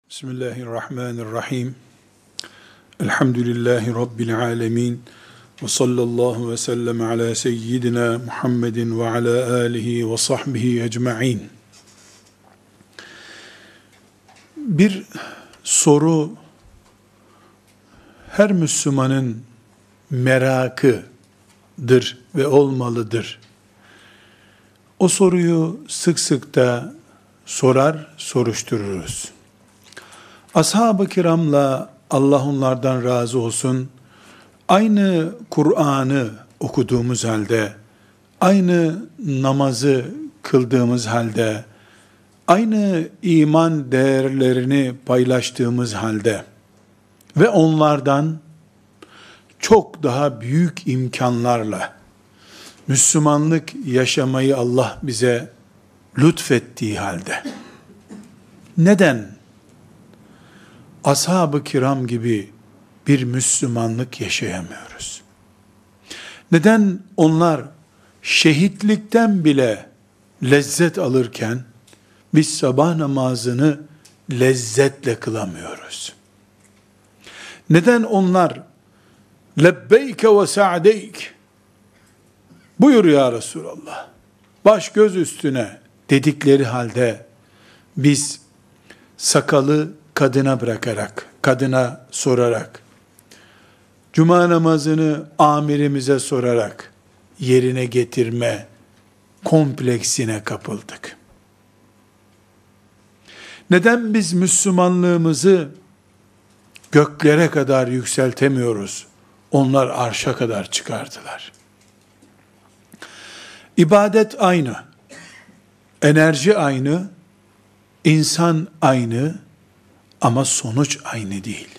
Bismillahirrahmanirrahim. Elhamdülillahi Rabbil alemin. Ve sallallahu ve sellem ala seyyidina Muhammedin ve ala alihi ve sahbihi ecma'in. Bir soru her Müslümanın merakıdır ve olmalıdır. O soruyu sık sık da soruştururuz. Ashab-ı kiramla Allah onlardan razı olsun, aynı Kur'an'ı okuduğumuz halde, aynı namazı kıldığımız halde, aynı iman değerlerini paylaştığımız halde ve onlardan çok daha büyük imkanlarla Müslümanlık yaşamayı Allah bize lütfettiği halde, neden ashab-ı kiram gibi bir Müslümanlık yaşayamıyoruz? Neden onlar şehitlikten bile lezzet alırken biz sabah namazını lezzetle kılamıyoruz? Neden onlar lebbeyke ve sa'deyk, buyur ya Resulallah, baş göz üstüne dedikleri halde biz sakalı kadına bırakarak, kadına sorarak, cuma namazını amirimize sorarak yerine getirme kompleksine kapıldık? Neden biz Müslümanlığımızı göklere kadar yükseltemiyoruz? Onlar arşa kadar çıkardılar. İbadet aynı, enerji aynı, insan aynı, ama sonuç aynı değil.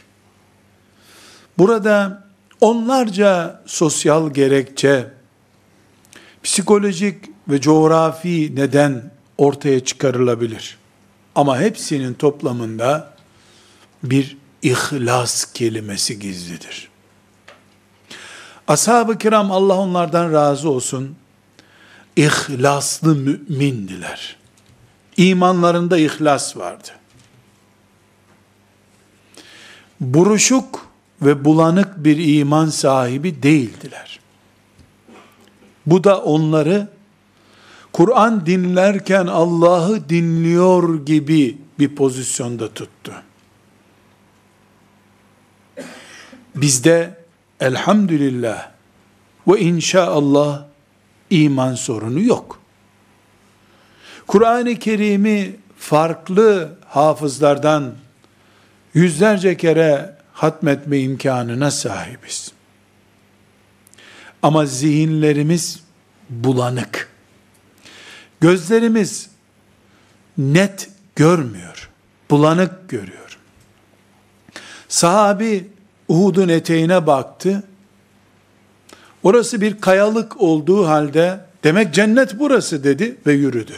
Burada onlarca sosyal gerekçe, psikolojik ve coğrafi neden ortaya çıkarılabilir. Ama hepsinin toplamında bir ihlas kelimesi gizlidir. Ashab-ı kiram, Allah onlardan razı olsun, ihlaslı mümindiler. İmanlarında ihlas vardı. Buruşuk ve bulanık bir iman sahibi değildiler. Bu da onları Kur'an dinlerken Allah'ı dinliyor gibi bir pozisyonda tuttu. Bizde elhamdülillah ve inşallah iman sorunu yok. Kur'an-ı Kerim'i farklı hafızlardan yüzlerce kere hatmetme imkanına sahibiz. Ama zihinlerimiz bulanık. Gözlerimiz net görmüyor. Bulanık görüyor. Sahabi Uhud'un eteğine baktı. Orası bir kayalık olduğu halde demek cennet burası dedi ve yürüdü.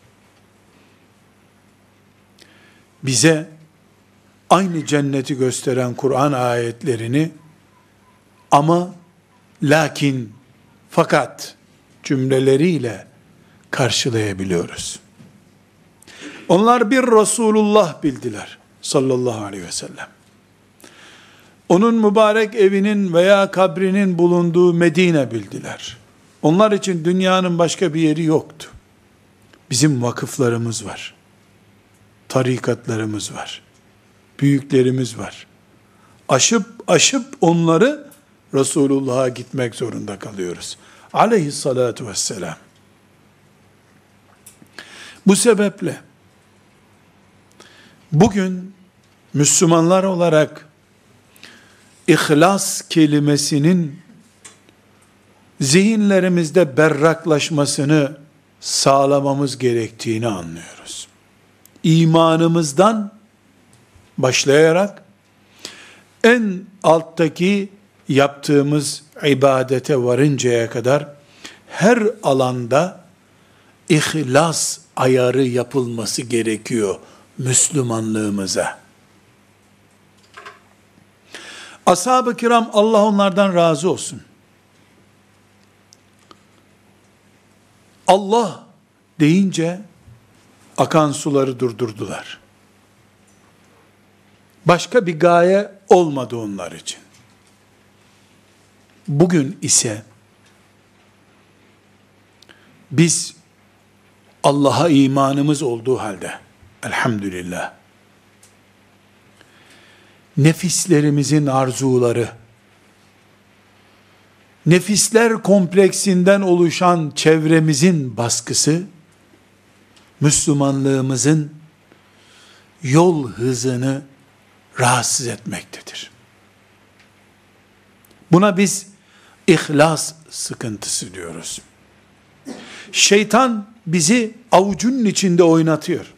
Bize aynı cenneti gösteren Kur'an ayetlerini ama, lakin, fakat cümleleriyle karşılayabiliyoruz. Onlar bir Resulullah bildiler sallallahu aleyhi ve sellem. Onun mübarek evinin veya kabrinin bulunduğu Medine bildiler. Onlar için dünyanın başka bir yeri yoktu. Bizim vakıflarımız var. Tarikatlarımız var. Büyüklerimiz var. Aşıp onları Resulullah'a gitmek zorunda kalıyoruz. Aleyhissalatu vesselam. Bu sebeple bugün Müslümanlar olarak İhlas kelimesinin zihinlerimizde berraklaşmasını sağlamamız gerektiğini anlıyoruz. İmanımızdan başlayarak en alttaki yaptığımız ibadete varıncaya kadar her alanda ihlas ayarı yapılması gerekiyor Müslümanlığımıza. Ashab-ı kiram, Allah onlardan razı olsun, Allah deyince akan suları durdurdular. Başka bir gaye olmadı onlar için. Bugün ise biz Allah'a imanımız olduğu halde elhamdülillah nefislerimizin arzuları, nefisler kompleksinden oluşan çevremizin baskısı, Müslümanlığımızın yol hızını rahatsız etmektedir. Buna biz ihlas sıkıntısı diyoruz. Şeytan bizi avucunun içinde oynatıyor.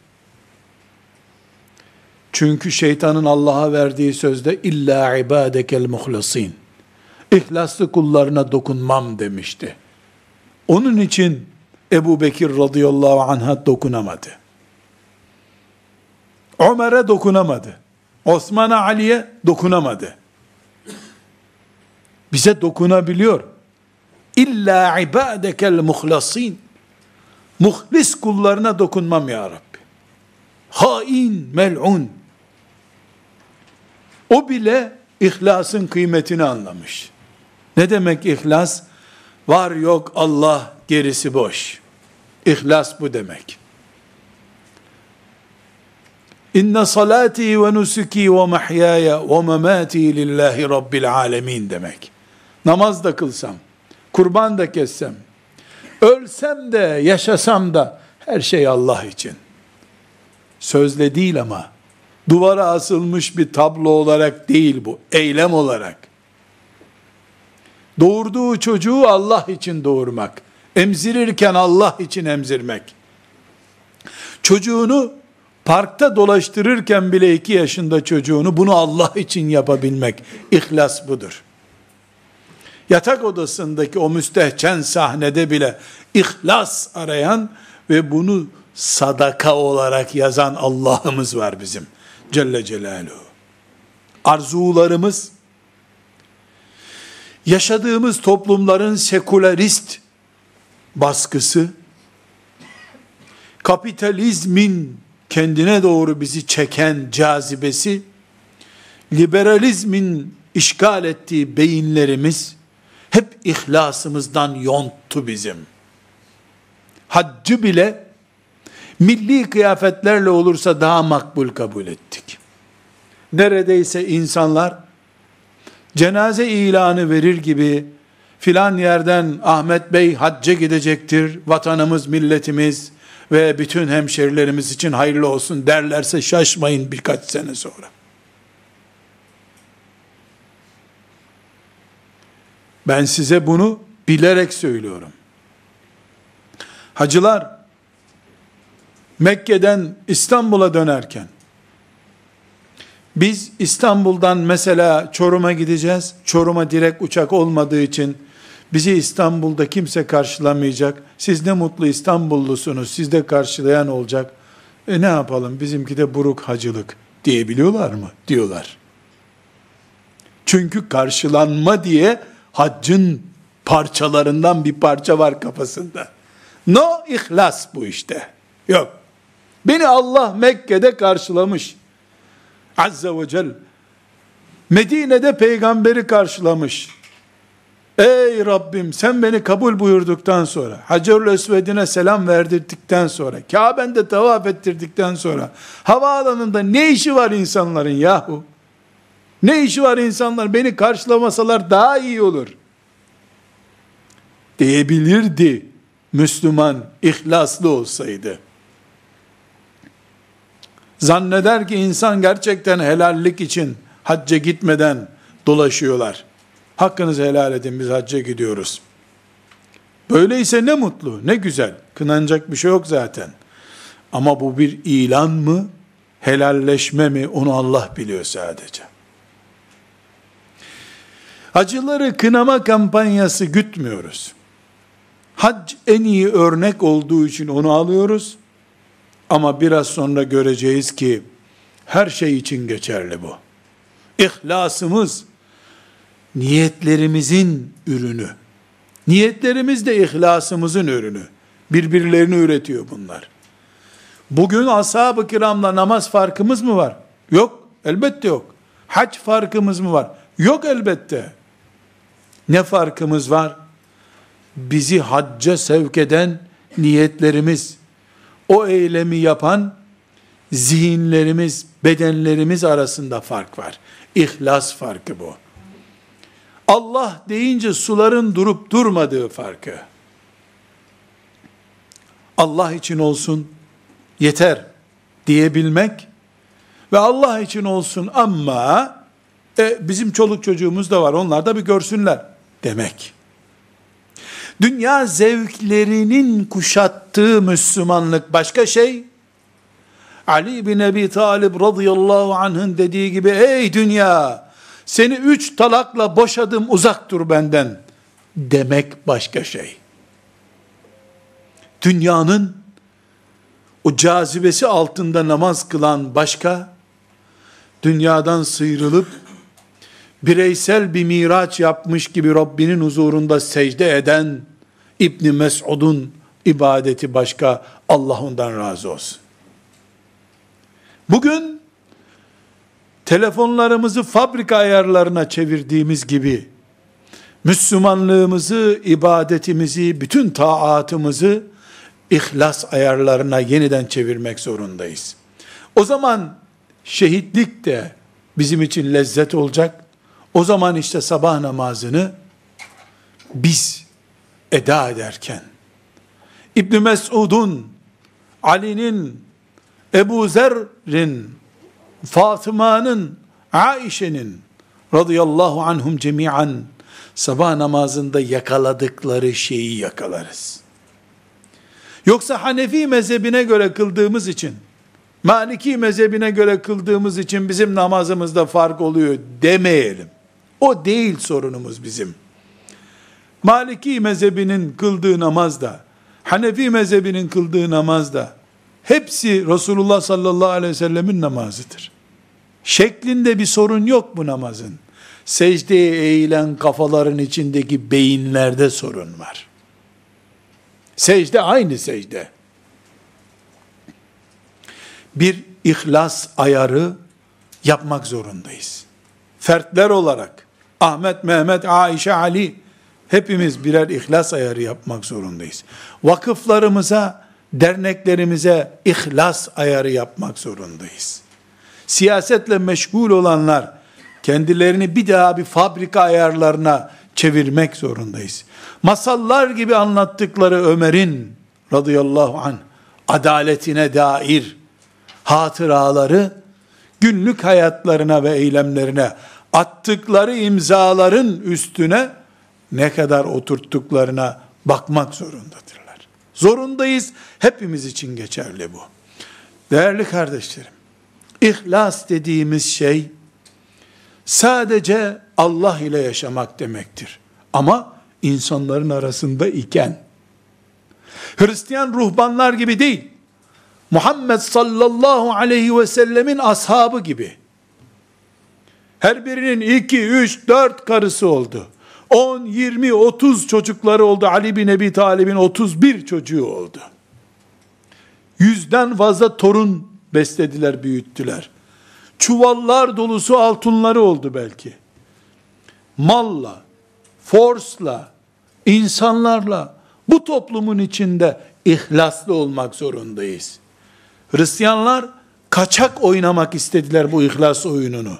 Çünkü şeytanın Allah'a verdiği sözde illa ibadekel muhlasin. İhlaslı kullarına dokunmam demişti. Onun için Ebu Bekir radıyallahu anh'a dokunamadı. Ömer'e dokunamadı. Osman'a, Ali'ye dokunamadı. Bize dokunabiliyor. İlla ibadekel muhlasin. Muhlis kullarına dokunmam ya Rabbi. Hain, mel'un. O bile ihlasın kıymetini anlamış. Ne demek ihlas? Var yok Allah, gerisi boş. İhlas bu demek. İnne salati ve nusuki ve mahyaya ve memati lillahi rabbil alemin demek. Namaz da kılsam, kurban da kessem, ölsem de yaşasam da her şey Allah için. Sözle değil ama duvara asılmış bir tablo olarak değil bu, eylem olarak. Doğurduğu çocuğu Allah için doğurmak, emzirirken Allah için emzirmek, çocuğunu parkta dolaştırırken bile 2 yaşında çocuğunu bunu Allah için yapabilmek, ihlas budur. Yatak odasındaki o müstehcen sahnede bile ihlas arayan ve bunu sadaka olarak yazan Allah'ımız var bizim. Celle Celaluhu. Arzularımız, yaşadığımız toplumların sekülerist baskısı, kapitalizmin kendine doğru bizi çeken cazibesi, liberalizmin işgal ettiği beyinlerimiz, hep ihlasımızdan yonttu bizim. Haccı bile milli kıyafetlerle olursa daha makbul kabul ettik. Neredeyse insanlar cenaze ilanı verir gibi filan yerden Ahmet Bey hacca gidecektir, vatanımız, milletimiz ve bütün hemşerilerimiz için hayırlı olsun derlerse şaşmayın birkaç sene sonra. Ben size bunu bilerek söylüyorum. Hacılar Mekke'den İstanbul'a dönerken, biz İstanbul'dan mesela Çorum'a gideceğiz. Çorum'a direkt uçak olmadığı için bizi İstanbul'da kimse karşılamayacak. Siz ne mutlu İstanbullusunuz, siz de karşılayan olacak. Ne yapalım, bizimki de buruk hacılık diyebiliyorlar mı? Diyorlar. Çünkü karşılanma diye haccın parçalarından bir parça var kafasında. No ihlas bu işte. Yok. Beni Allah Mekke'de karşılamış. Azze ve Celle. Medine'de peygamberi karşılamış. Ey Rabbim, sen beni kabul buyurduktan sonra, Hacerül Esved'ine selam verdirdikten sonra, Kabe'nde tavaf ettirdikten sonra, havaalanında ne işi var insanların yahu? Ne işi var insanlar? Beni karşılamasalar daha iyi olur diyebilirdi Müslüman ihlaslı olsaydı. Zanneder ki insan gerçekten helallik için hacca gitmeden dolaşıyorlar. Hakkınızı helal edin, biz hacca gidiyoruz. Böyleyse ne mutlu, ne güzel. Kınanacak bir şey yok zaten. Ama bu bir ilan mı, helalleşme mi, onu Allah biliyor sadece. Hacıları kınama kampanyası gütmüyoruz. Hac en iyi örnek olduğu için onu alıyoruz. Ama biraz sonra göreceğiz ki her şey için geçerli bu. İhlasımız niyetlerimizin ürünü. Niyetlerimiz de ihlasımızın ürünü. Birbirlerini üretiyor bunlar. Bugün ashab-ı kiramla namaz farkımız mı var? Yok. Elbette yok. Hac farkımız mı var? Yok elbette. Ne farkımız var? Bizi hacca sevk eden niyetlerimiz, o eylemi yapan zihinlerimiz, bedenlerimiz arasında fark var. İhlas farkı bu. Allah deyince suların durup durmadığı farkı. Allah için olsun yeter diyebilmek ve Allah için olsun ama bizim çoluk çocuğumuz da var, onlar da bir görsünler demek. Dünya zevklerinin kuşattığı Müslümanlık başka şey. Ali bin Ebi Talib radıyallahu anh'ın dediği gibi, ey dünya, seni 3 talakla boşadım, uzak dur benden demek başka şey. Dünyanın o cazibesi altında namaz kılan başka, dünyadan sıyrılıp bireysel bir miraç yapmış gibi Rabbinin huzurunda secde eden İbn Mes'ud'un ibadeti başka, Allah ondan razı olsun. Bugün telefonlarımızı fabrika ayarlarına çevirdiğimiz gibi Müslümanlığımızı, ibadetimizi, bütün taatımızı ihlas ayarlarına yeniden çevirmek zorundayız. O zaman şehitlik de bizim için lezzet olacak. O zaman işte sabah namazını biz eda ederken İbn Mes'ud'un, Ali'nin, Ebu Zer'in, Fatıma'nın, Aişe'nin radıyallahu anhum cemiyan sabah namazında yakaladıkları şeyi yakalarız. Yoksa Hanefi mezhebine göre kıldığımız için, Maliki mezhebine göre kıldığımız için bizim namazımızda fark oluyor demeyelim. O değil sorunumuz bizim. Maliki mezhebinin kıldığı namazda, Hanefi mezhebinin kıldığı namazda, hepsi Resulullah sallallahu aleyhi ve sellemin namazıdır. Şeklinde bir sorun yok bu namazın. Secdeye eğilen kafaların içindeki beyinlerde sorun var. Secde aynı secde. Bir ihlas ayarı yapmak zorundayız. Fertler olarak Ahmet, Mehmet, Aişe, Ali hepimiz birer ihlas ayarı yapmak zorundayız. Vakıflarımıza, derneklerimize ihlas ayarı yapmak zorundayız. Siyasetle meşgul olanlar kendilerini bir daha bir fabrika ayarlarına çevirmek zorundayız. Masallar gibi anlattıkları Ömer'in radıyallahu anh adaletine dair hatıraları günlük hayatlarına ve eylemlerine attıkları imzaların üstüne ne kadar oturttuklarına bakmak zorundadırlar. Zorundayız. Hepimiz için geçerli bu. Değerli kardeşlerim, İhlas dediğimiz şey sadece Allah ile yaşamak demektir. Ama insanların arasında iken, Hristiyan ruhbanlar gibi değil, Muhammed sallallahu aleyhi ve sellemin ashabı gibi, her birinin 2, 3, 4 karısı oldu. 10, 20, 30 çocukları oldu. Ali bin Ebi Talib'in 31 çocuğu oldu. 100'den fazla torun beslediler, büyüttüler. Çuvallar dolusu altınları oldu belki. Malla, forsla, insanlarla bu toplumun içinde ihlaslı olmak zorundayız. Hristiyanlar kaçak oynamak istediler bu ihlas oyununu.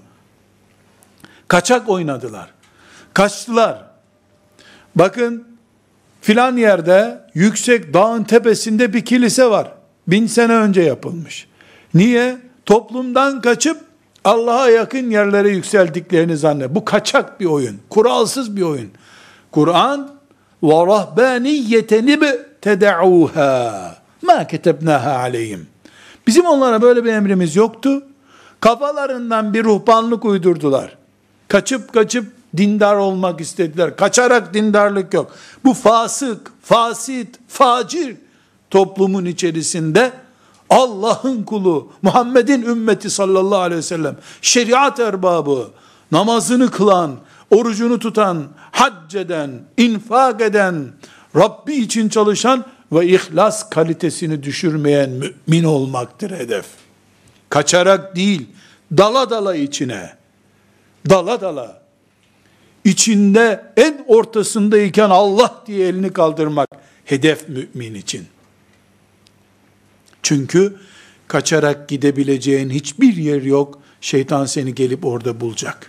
Kaçak oynadılar. Kaçtılar. Bakın filan yerde yüksek dağın tepesinde bir kilise var. 1000 sene önce yapılmış. Niye? Toplumdan kaçıp Allah'a yakın yerlere yükseldiklerini zannet. Bu kaçak bir oyun. Kuralsız bir oyun. Kur'an وَرَهْبَانِيَّةً بِتَدَعُوهَا مَا كَتَبْنَاهَا عَلَيْهِمْ. Bizim onlara böyle bir emrimiz yoktu. Kafalarından bir ruhbanlık uydurdular. Kaçıp dindar olmak istediler. Kaçarak dindarlık yok. Bu fasık, fasit, facir toplumun içerisinde Allah'ın kulu, Muhammed'in ümmeti sallallahu aleyhi ve sellem, şeriat erbabı, namazını kılan, orucunu tutan, hac eden, infak eden, Rabbi için çalışan ve ihlas kalitesini düşürmeyen mümin olmaktır hedef. Kaçarak değil, dala dala içine, dala dala, içinde en ortasındayken Allah diye elini kaldırmak, hedef mümin için. Çünkü kaçarak gidebileceğin hiçbir yer yok, şeytan seni gelip orada bulacak.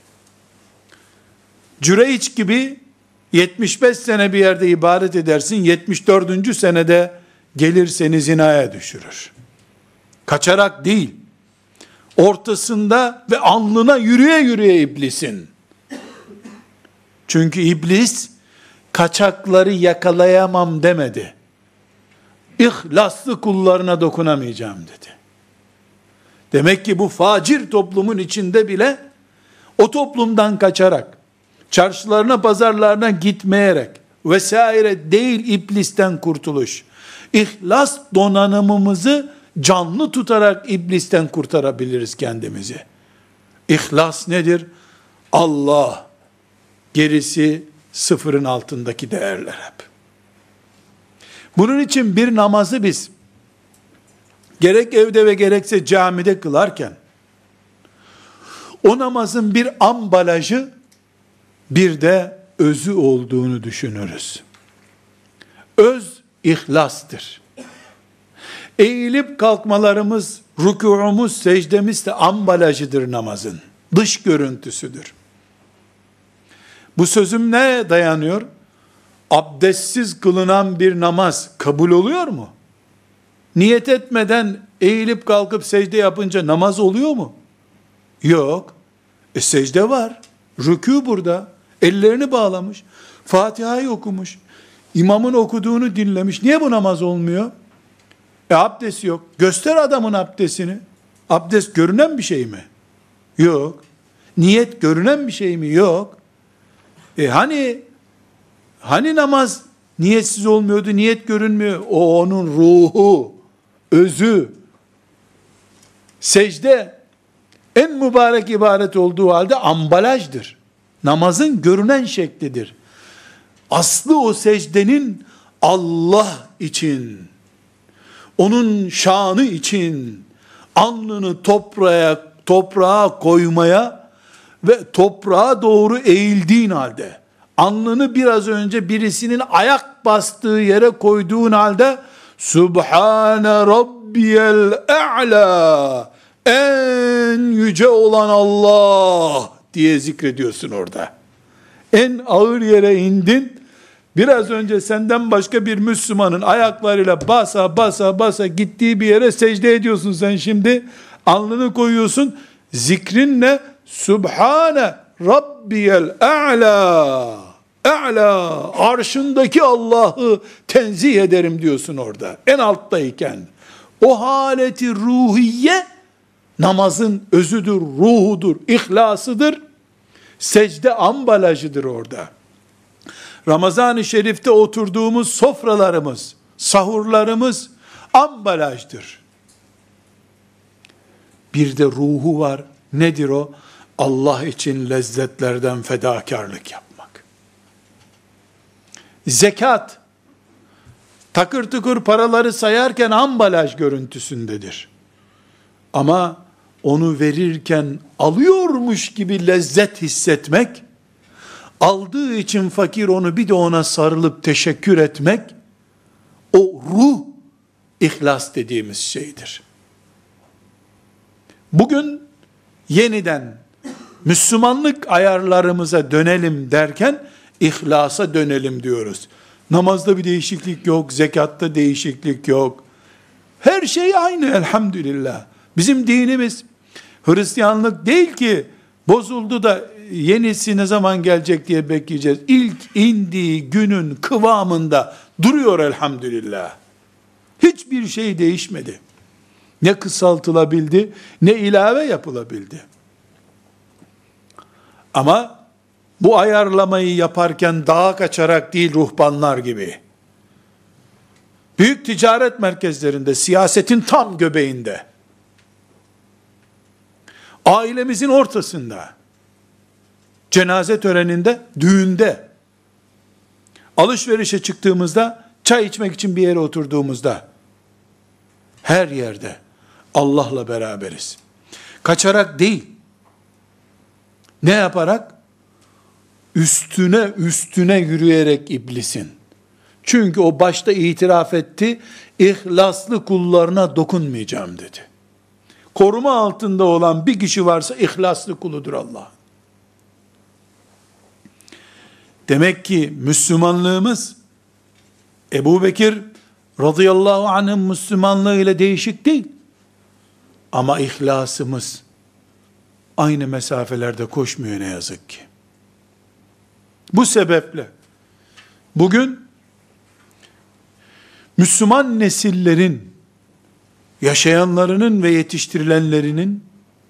Cüreyç gibi 75 sene bir yerde ibadet edersin, 74. senede gelir seni zinaya düşürür. Kaçarak değil, ortasında ve alnına yürüye yürüye iblisin. Çünkü iblis, kaçakları yakalayamam demedi. İhlaslı kullarına dokunamayacağım dedi. Demek ki bu facir toplumun içinde bile, o toplumdan kaçarak, çarşılarına pazarlarına gitmeyerek vesaire değil iblisten kurtuluş. İhlas donanımımızı canlı tutarak iblisten kurtarabiliriz kendimizi. İhlas nedir? Allah, gerisi sıfırın altındaki değerler hep. Bunun için bir namazı biz gerek evde ve gerekse camide kılarken o namazın bir ambalajı, bir de özü olduğunu düşünürüz. Öz ihlastır. Eğilip kalkmalarımız, rükûumuz, secdemiz de ambalajıdır namazın. Dış görüntüsüdür. Bu sözüm neye dayanıyor? Abdestsiz kılınan bir namaz kabul oluyor mu? Niyet etmeden eğilip kalkıp secde yapınca namaz oluyor mu? Yok. Secde var. Rükû burada. Ellerini bağlamış. Fatiha'yı okumuş. İmamın okuduğunu dinlemiş. Niye bu namaz olmuyor? Abdest yok. Göster adamın abdestini. Abdest görünen bir şey mi? Yok. Niyet görünen bir şey mi? Yok. Hani namaz niyetsiz olmuyordu, niyet görünmüyor. O onun ruhu, özü. Secde en mübarek ibadet olduğu halde ambalajdır. Namazın görünen şeklidir. Aslı o secdenin Allah için, onun şanı için, alnını toprağa koymaya ve toprağa doğru eğildiğin halde, alnını biraz önce birisinin ayak bastığı yere koyduğun halde, Subhane Rabbiyel A'la, en yüce olan Allah diye zikrediyorsun orada. En ağır yere indin. Biraz önce senden başka bir Müslümanın ayaklarıyla basa gittiği bir yere secde ediyorsun sen şimdi. Alnını koyuyorsun. Zikrinle Subhane Rabbiyel A'la, A'la, arşındaki Allah'ı tenzih ederim diyorsun orada. En alttayken. O haleti ruhiye namazın özüdür, ruhudur, ihlasıdır. Secde ambalajıdır orada. Ramazan-ı Şerif'te oturduğumuz sofralarımız, sahurlarımız ambalajdır. Bir de ruhu var. Nedir o? Allah için lezzetlerden fedakarlık yapmak. Zekat, takır tıkır paraları sayarken ambalaj görüntüsündedir. Ama onu verirken alıyormuş gibi lezzet hissetmek, aldığı için fakir onu bir de ona sarılıp teşekkür etmek, o ruh, ihlas dediğimiz şeydir. Bugün yeniden Müslümanlık ayarlarımıza dönelim derken, ihlasa dönelim diyoruz. Namazda bir değişiklik yok, zekatta değişiklik yok. Her şey aynı elhamdülillah. Bizim dinimiz Hristiyanlık değil ki, bozuldu da yenisi ne zaman gelecek diye bekleyeceğiz. İlk indiği günün kıvamında duruyor elhamdülillah. Hiçbir şey değişmedi. Ne kısaltılabildi, ne ilave yapılabildi. Ama bu ayarlamayı yaparken dağa kaçarak değil, ruhbanlar gibi, büyük ticaret merkezlerinde, siyasetin tam göbeğinde, ailemizin ortasında, cenaze töreninde, düğünde, alışverişe çıktığımızda, çay içmek için bir yere oturduğumuzda, her yerde Allah'la beraberiz. Kaçarak değil. Ne yaparak? Üstüne yürüyerek iblisin. Çünkü o başta itiraf etti, ihlaslı kullarına dokunmayacağım dedi. Koruma altında olan bir kişi varsa ihlaslı kuludur Allah. Demek ki Müslümanlığımız, Ebu Bekir radıyallahu anh'ın Müslümanlığı ile değişik değil. Ama ihlasımız aynı mesafelerde koşmuyor ne yazık ki. Bu sebeple bugün Müslüman nesillerin, yaşayanlarının ve yetiştirilenlerinin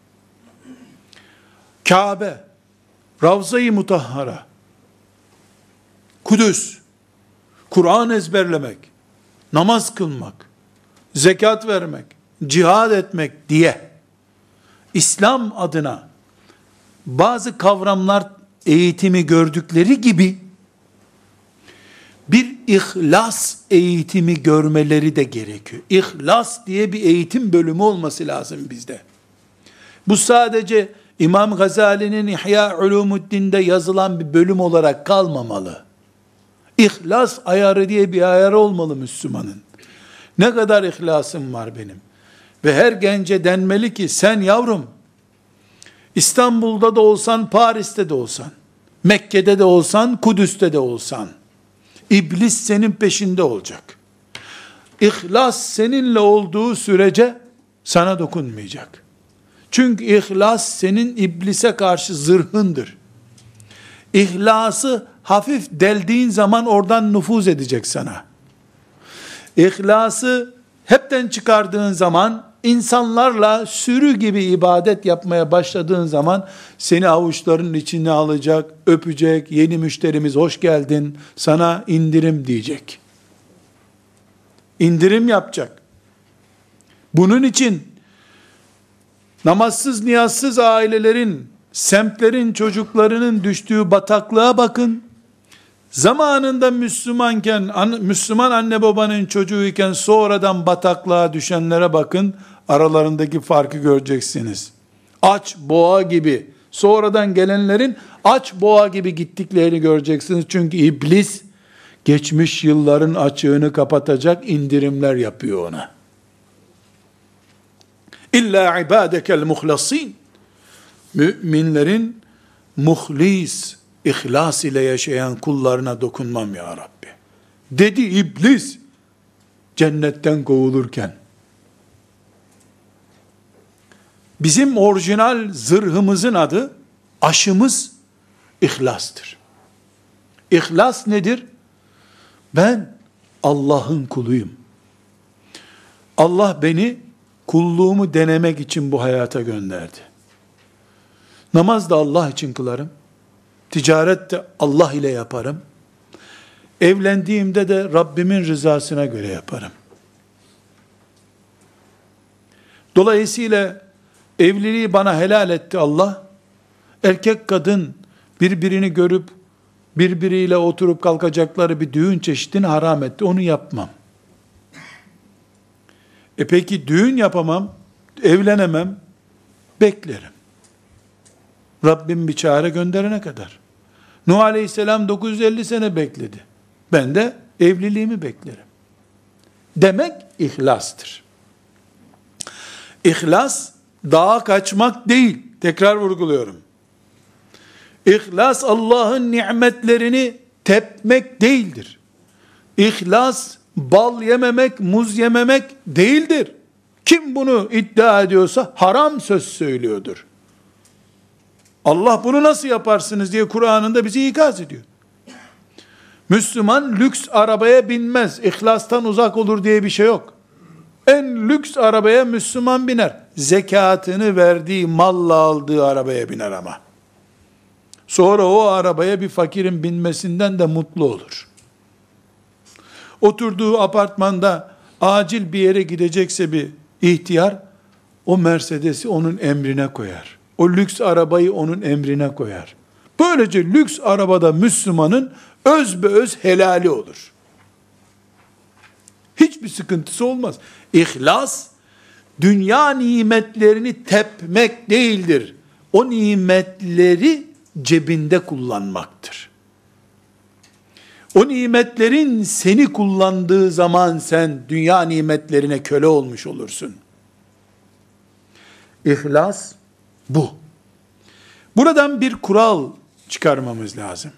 Kabe, Ravza-i Mutahhara, Kudüs, Kur'an ezberlemek, namaz kılmak, zekat vermek, cihad etmek diye İslam adına bazı kavramlar eğitimi gördükleri gibi bir ihlas eğitimi görmeleri de gerekiyor. İhlas diye bir eğitim bölümü olması lazım bizde. Bu sadece İmam Gazali'nin İhya Ulumuddin'de yazılan bir bölüm olarak kalmamalı. İhlas ayarı diye bir ayarı olmalı Müslümanın. Ne kadar ihlasım var benim? Ve her gence denmeli ki sen yavrum, İstanbul'da da olsan, Paris'te de olsan, Mekke'de de olsan, Kudüs'te de olsan, İblis senin peşinde olacak. İhlas seninle olduğu sürece sana dokunmayacak. Çünkü ihlas senin iblise karşı zırhındır. İhlası hafif deldiğin zaman oradan nüfuz edecek sana. İhlası hepten çıkardığın zaman, insanlarla sürü gibi ibadet yapmaya başladığın zaman, seni avuçlarının içine alacak, öpecek, yeni müşterimiz hoş geldin, sana indirim diyecek. İndirim yapacak. Bunun için, namazsız niyazsız ailelerin, semtlerin çocuklarının düştüğü bataklığa bakın. Zamanında Müslüman anne babanın çocuğuyken sonradan bataklığa düşenlere bakın. Aralarındaki farkı göreceksiniz. Aç boğa gibi, sonradan gelenlerin aç boğa gibi gittiklerini göreceksiniz. Çünkü iblis geçmiş yılların açığını kapatacak indirimler yapıyor ona. İlla ibadekel muhlasin. Müminlerin muhlis, ihlas ile yaşayan kullarına dokunmam ya Rabbi. Dedi iblis cennetten kovulurken. Bizim orijinal zırhımızın adı, aşımız ihlastır. İhlas nedir? Ben Allah'ın kuluyum. Allah beni kulluğumu denemek için bu hayata gönderdi. Namaz da Allah için kılarım. Ticaret de Allah ile yaparım. Evlendiğimde de Rabbimin rızasına göre yaparım. Dolayısıyla evliliği bana helal etti Allah. Erkek kadın birbirini görüp birbiriyle oturup kalkacakları bir düğün çeşidini haram etti. Onu yapmam. Peki düğün yapamam, evlenemem, beklerim. Rabbim bir çare gönderene kadar. Nuh Aleyhisselam 950 sene bekledi. Ben de evliliğimi beklerim. Demek ihlastır. İhlas dağa kaçmak değil. Tekrar vurguluyorum. İhlas Allah'ın nimetlerini tepmek değildir. İhlas bal yememek, muz yememek değildir. Kim bunu iddia ediyorsa haram söz söylüyordur. Allah bunu nasıl yaparsınız diye Kur'an'ında bizi ikaz ediyor. Müslüman lüks arabaya binmez, ihlastan uzak olur diye bir şey yok. En lüks arabaya Müslüman biner. Zekatını verdiği, malla aldığı arabaya biner ama. Sonra o arabaya bir fakirin binmesinden de mutlu olur. Oturduğu apartmanda acil bir yere gidecekse bir ihtiyar, o Mercedes'i onun emrine koyar. O lüks arabayı onun emrine koyar. Böylece lüks arabada Müslümanın özbeöz helali olur. Hiçbir sıkıntısı olmaz. İhlas, dünya nimetlerini tepmek değildir. O nimetleri cebinde kullanmaktır. O nimetlerin seni kullandığı zaman sen dünya nimetlerine köle olmuş olursun. İhlas bu. Buradan bir kural çıkarmamız lazım.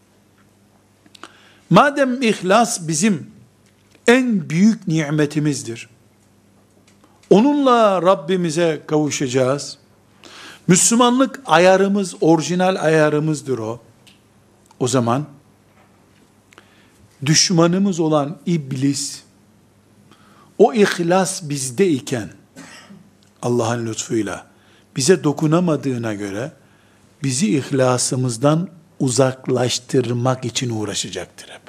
Madem ihlas bizim en büyük nimetimizdir, onunla Rabbimize kavuşacağız. Müslümanlık ayarımız, orijinal ayarımızdır o. O zaman düşmanımız olan iblis, o ihlas bizde iken, Allah'ın lütfuyla bize dokunamadığına göre, bizi ihlasımızdan uzaklaştırmak için uğraşacaktır hep.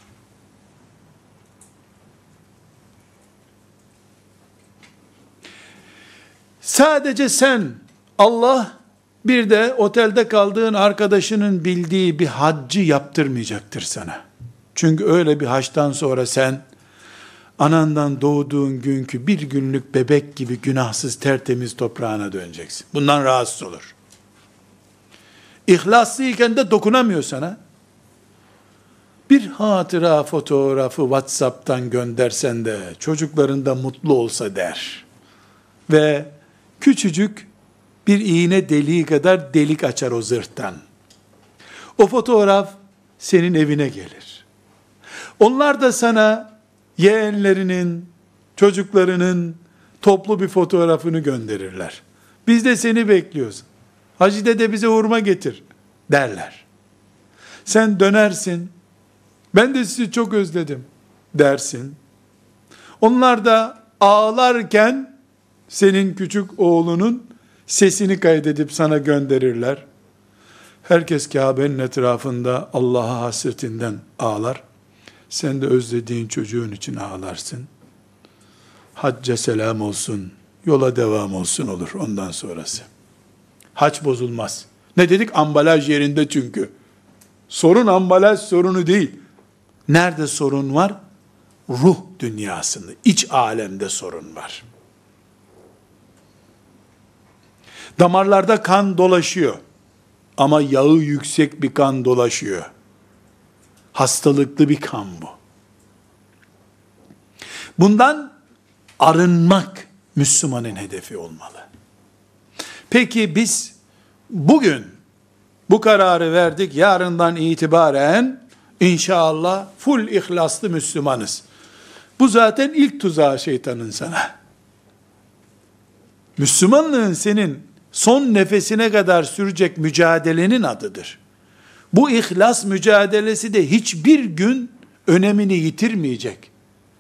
Sadece sen, Allah bir de otelde kaldığın arkadaşının bildiği bir haccı yaptırmayacaktır sana. Çünkü öyle bir haçtan sonra sen, anandan doğduğun günkü bir günlük bebek gibi günahsız tertemiz toprağına döneceksin. Bundan rahatsız olur. İhlaslıyken de dokunamıyor sana. Bir hatıra fotoğrafı WhatsApp'tan göndersen de çocukların da mutlu olsa der. Ve küçücük bir iğne deliği kadar delik açar o zırhtan. O fotoğraf senin evine gelir. Onlar da sana yeğenlerinin, çocuklarının toplu bir fotoğrafını gönderirler. Biz de seni bekliyoruz. Hacı dede bize hurma getir derler. Sen dönersin. Ben de sizi çok özledim dersin. Onlar da ağlarken senin küçük oğlunun sesini kaydedip sana gönderirler. Herkes Kabe'nin etrafında Allah'a hasretinden ağlar. Sen de özlediğin çocuğun için ağlarsın. Hacca selam olsun, yola devam olsun olur ondan sonrası. Hac bozulmaz. Ne dedik? Ambalaj yerinde çünkü. Sorun ambalaj sorunu değil. Nerede sorun var? Ruh dünyasında, iç alemde sorun var. Damarlarda kan dolaşıyor. Ama yağı yüksek bir kan dolaşıyor. Hastalıklı bir kan bu. Bundan arınmak Müslümanın hedefi olmalı. Peki biz bugün bu kararı verdik, yarından itibaren inşallah full ihlaslı Müslümanız. Bu zaten ilk tuzağı şeytanın sana. Müslümanlığın senin son nefesine kadar sürecek mücadelenin adıdır. Bu ihlas mücadelesi de hiçbir gün önemini yitirmeyecek.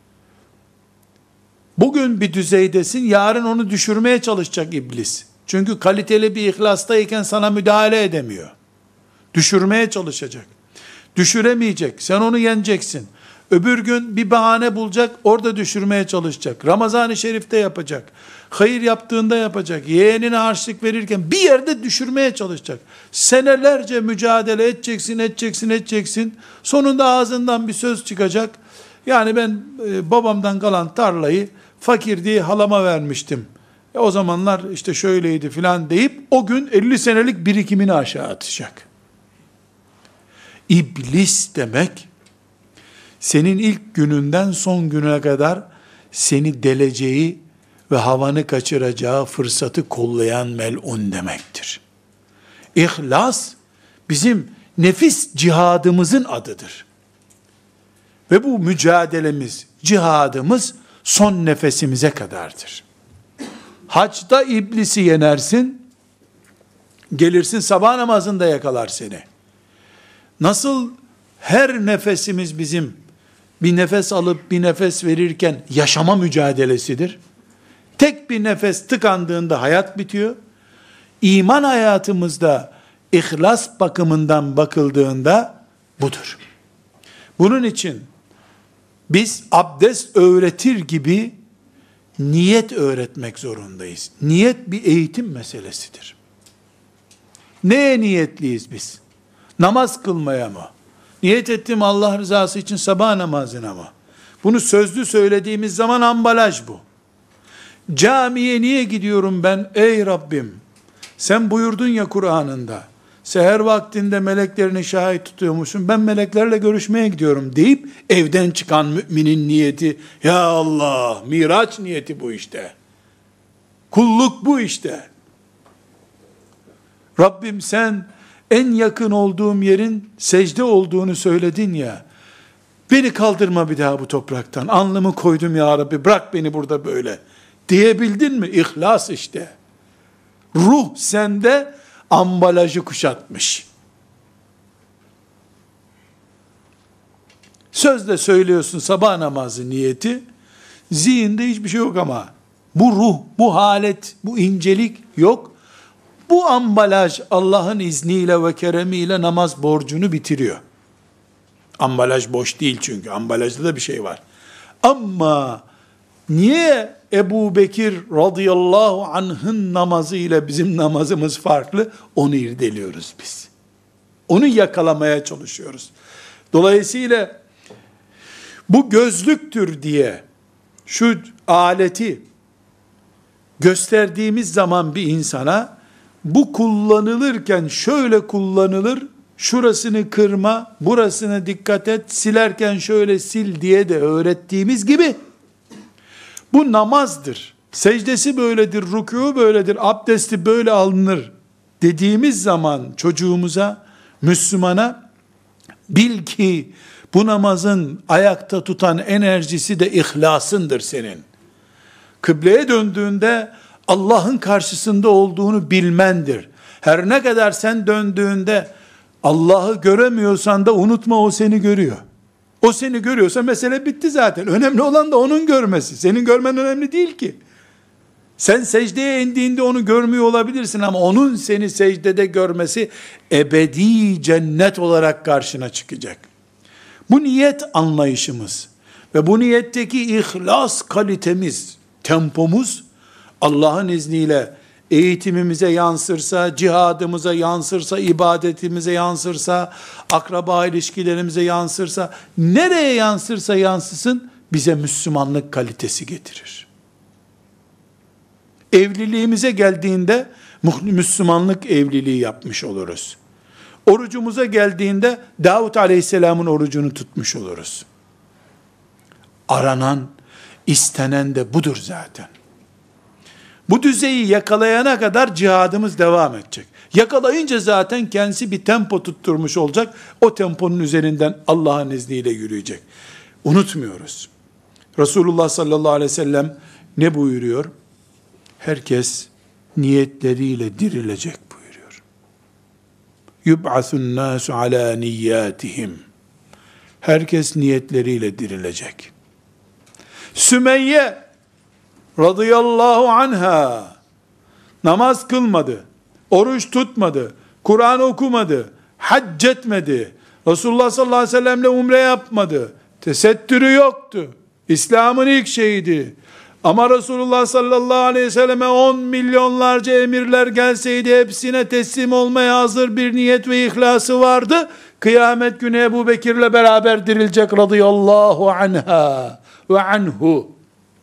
Bugün bir düzeydesin, yarın onu düşürmeye çalışacak iblis. Çünkü kaliteli bir ihlastayken sana müdahale edemiyor. Düşürmeye çalışacak. Düşüremeyecek. Sen onu yeneceksin. Öbür gün bir bahane bulacak, orada düşürmeye çalışacak. Ramazan-ı Şerif'te yapacak. Hayır yaptığında yapacak. Yeğenine harçlık verirken bir yerde düşürmeye çalışacak. Senelerce mücadele edeceksin. Sonunda ağzından bir söz çıkacak. Yani ben babamdan kalan tarlayı fakir diye halama vermiştim. O zamanlar işte şöyleydi filan deyip o gün 50 senelik birikimini aşağı atacak. İblis demek, senin ilk gününden son güne kadar seni deleceği ve havanı kaçıracağı fırsatı kollayan melun demektir. İhlas, bizim nefis cihadımızın adıdır. Ve bu mücadelemiz, cihadımız son nefesimize kadardır. Haçta iblisi yenersin, gelirsin sabah namazında yakalar seni. Nasıl her nefesimiz bizim bir nefes alıp bir nefes verirken yaşama mücadelesidir. Tek bir nefes tıkandığında hayat bitiyor. İman hayatımızda ihlas bakımından bakıldığında budur. Bunun için biz abdest öğretir gibi niyet öğretmek zorundayız. Niyet bir eğitim meselesidir. Neye niyetliyiz biz? Namaz kılmaya mı? Niyet ettim Allah rızası için sabah namazına mı? Bunu sözlü söylediğimiz zaman ambalaj bu. Camiye niye gidiyorum ben? Ey Rabbim, sen buyurdun ya Kur'an'ında, seher vaktinde meleklerini şahit tutuyormuşsun, ben meleklerle görüşmeye gidiyorum deyip evden çıkan müminin niyeti, ya Allah, Miraç niyeti bu işte. Kulluk bu işte. Rabbim sen en yakın olduğum yerin secde olduğunu söyledin ya, beni kaldırma bir daha bu topraktan, alnımı koydum ya Rabbi, bırak beni burada böyle diyebildin mi? İhlas işte. Ruh sende ambalajı kuşatmış. Sözle söylüyorsun sabah namazı niyeti, zihinde hiçbir şey yok ama bu ruh, bu halet, bu incelik yok. Bu ambalaj Allah'ın izniyle ve keremiyle namaz borcunu bitiriyor. Ambalaj boş değil çünkü, ambalajda da bir şey var. Ama niye Ebu Bekir radıyallahu anh'ın namazı ile bizim namazımız farklı? Onu irdeliyoruz biz. Onu yakalamaya çalışıyoruz. Dolayısıyla bu gözlüktür diye şu aleti gösterdiğimiz zaman bir insana, bu kullanılırken şöyle kullanılır, şurasını kırma, burasına dikkat et, silerken şöyle sil diye de öğrettiğimiz gibi, bu namazdır, secdesi böyledir, rükû böyledir, abdesti böyle alınır dediğimiz zaman çocuğumuza, Müslümana, bil ki bu namazın ayakta tutan enerjisi de ihlasındır senin. Kıbleye döndüğünde Allah'ın karşısında olduğunu bilmendir. Her ne kadar sen döndüğünde Allah'ı göremiyorsan da unutma, o seni görüyor. O seni görüyorsa mesele bitti zaten. Önemli olan da onun görmesi. Senin görmen önemli değil ki. Sen secdeye indiğinde onu görmüyor olabilirsin ama onun seni secdede görmesi ebedi cennet olarak karşına çıkacak. Bu niyet anlayışımız ve bu niyetteki ihlas kalitemiz, tempomuz Allah'ın izniyle eğitimimize yansırsa, cihadımıza yansırsa, ibadetimize yansırsa, akraba ilişkilerimize yansırsa, nereye yansırsa yansısın, bize Müslümanlık kalitesi getirir. Evliliğimize geldiğinde, Müslümanlık evliliği yapmış oluruz. Orucumuza geldiğinde, Davut Aleyhisselam'ın orucunu tutmuş oluruz. Aranan, istenen de budur zaten. Bu düzeyi yakalayana kadar cihadımız devam edecek. Yakalayınca zaten kendisi bir tempo tutturmuş olacak. O temponun üzerinden Allah'ın izniyle yürüyecek. Unutmuyoruz. Resulullah sallallahu aleyhi ve sellem ne buyuruyor? Herkes niyetleriyle dirilecek buyuruyor. Yub'asun nasu ala niyyatihim. Herkes niyetleriyle dirilecek. Sümeyye radıyallahu anha namaz kılmadı, oruç tutmadı, Kur'an okumadı, hac etmedi, Resulullah sallallahu aleyhi ve sellemle umre yapmadı, tesettürü yoktu, İslam'ın ilk şeyiydi. Ama Resulullah sallallahu aleyhi ve selleme 10 milyonlarca emirler gelseydi hepsine teslim olmaya hazır bir niyet ve ihlası vardı. Kıyamet günü Ebu Bekir'le beraber dirilecek radıyallahu anha ve anhu.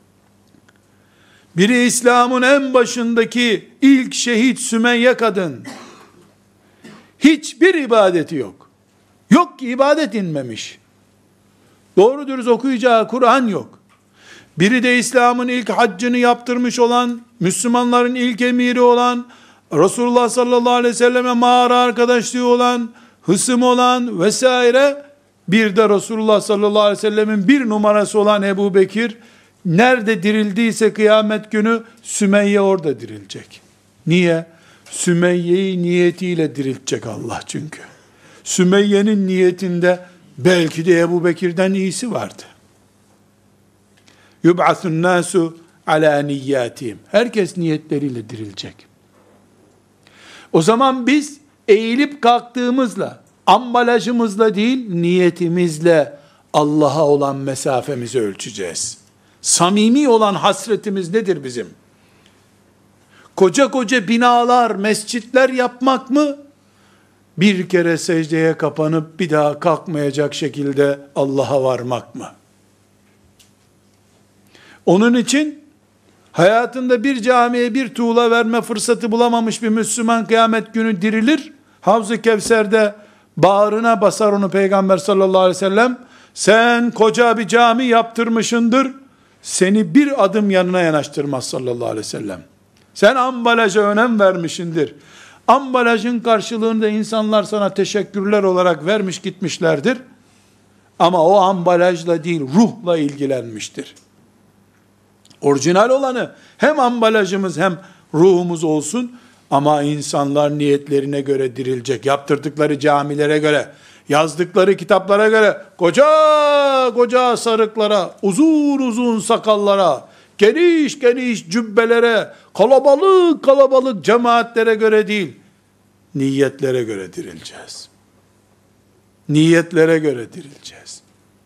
Biri İslam'ın en başındaki ilk şehit Sümeyye kadın. Hiçbir ibadeti yok. Yok ki ibadet inmemiş. Doğru dürüst okuyacağı Kur'an yok. Biri de İslam'ın ilk haccını yaptırmış olan, Müslümanların ilk emiri olan, Resulullah sallallahu aleyhi ve selleme mağara arkadaşlığı olan, hısım olan vesaire. Bir de Resulullah sallallahu aleyhi ve sellemin bir numarası olan Ebu Bekir, nerede dirildiyse kıyamet günü Sümeyye orada dirilecek. Niye? Sümeyye'yi niyetiyle diriltecek Allah çünkü. Sümeyye'nin niyetinde belki de Ebu Bekir'den iyisi vardı. Yub'asun nasu ala niyyatihim. Herkes niyetleriyle dirilecek. O zaman biz eğilip kalktığımızla, ambalajımızla değil, niyetimizle Allah'a olan mesafemizi ölçeceğiz. Samimi olan hasretimiz nedir bizim? Koca koca binalar, mescitler yapmak mı? Bir kere secdeye kapanıp bir daha kalkmayacak şekilde Allah'a varmak mı? Onun için hayatında bir camiye bir tuğla verme fırsatı bulamamış bir Müslüman kıyamet günü dirilir. Havz-ı Kevser'de bağrına basar onu Peygamber sallallahu aleyhi ve sellem. Sen koca bir cami yaptırmışındır. Seni bir adım yanına yanaştırmaz sallallahu aleyhi ve sellem. Sen ambalaja önem vermişindir. Ambalajın karşılığında insanlar sana teşekkürler olarak vermiş gitmişlerdir. Ama o ambalajla değil, ruhla ilgilenmiştir. Orijinal olanı hem ambalajımız hem ruhumuz olsun, ama insanlar niyetlerine göre dirilecek. Yaptırdıkları camilere göre, yazdıkları kitaplara göre, koca koca sarıklara, uzun uzun sakallara, geniş geniş cübbelere, kalabalık kalabalık cemaatlere göre değil, niyetlere göre dirileceğiz. Niyetlere göre dirileceğiz.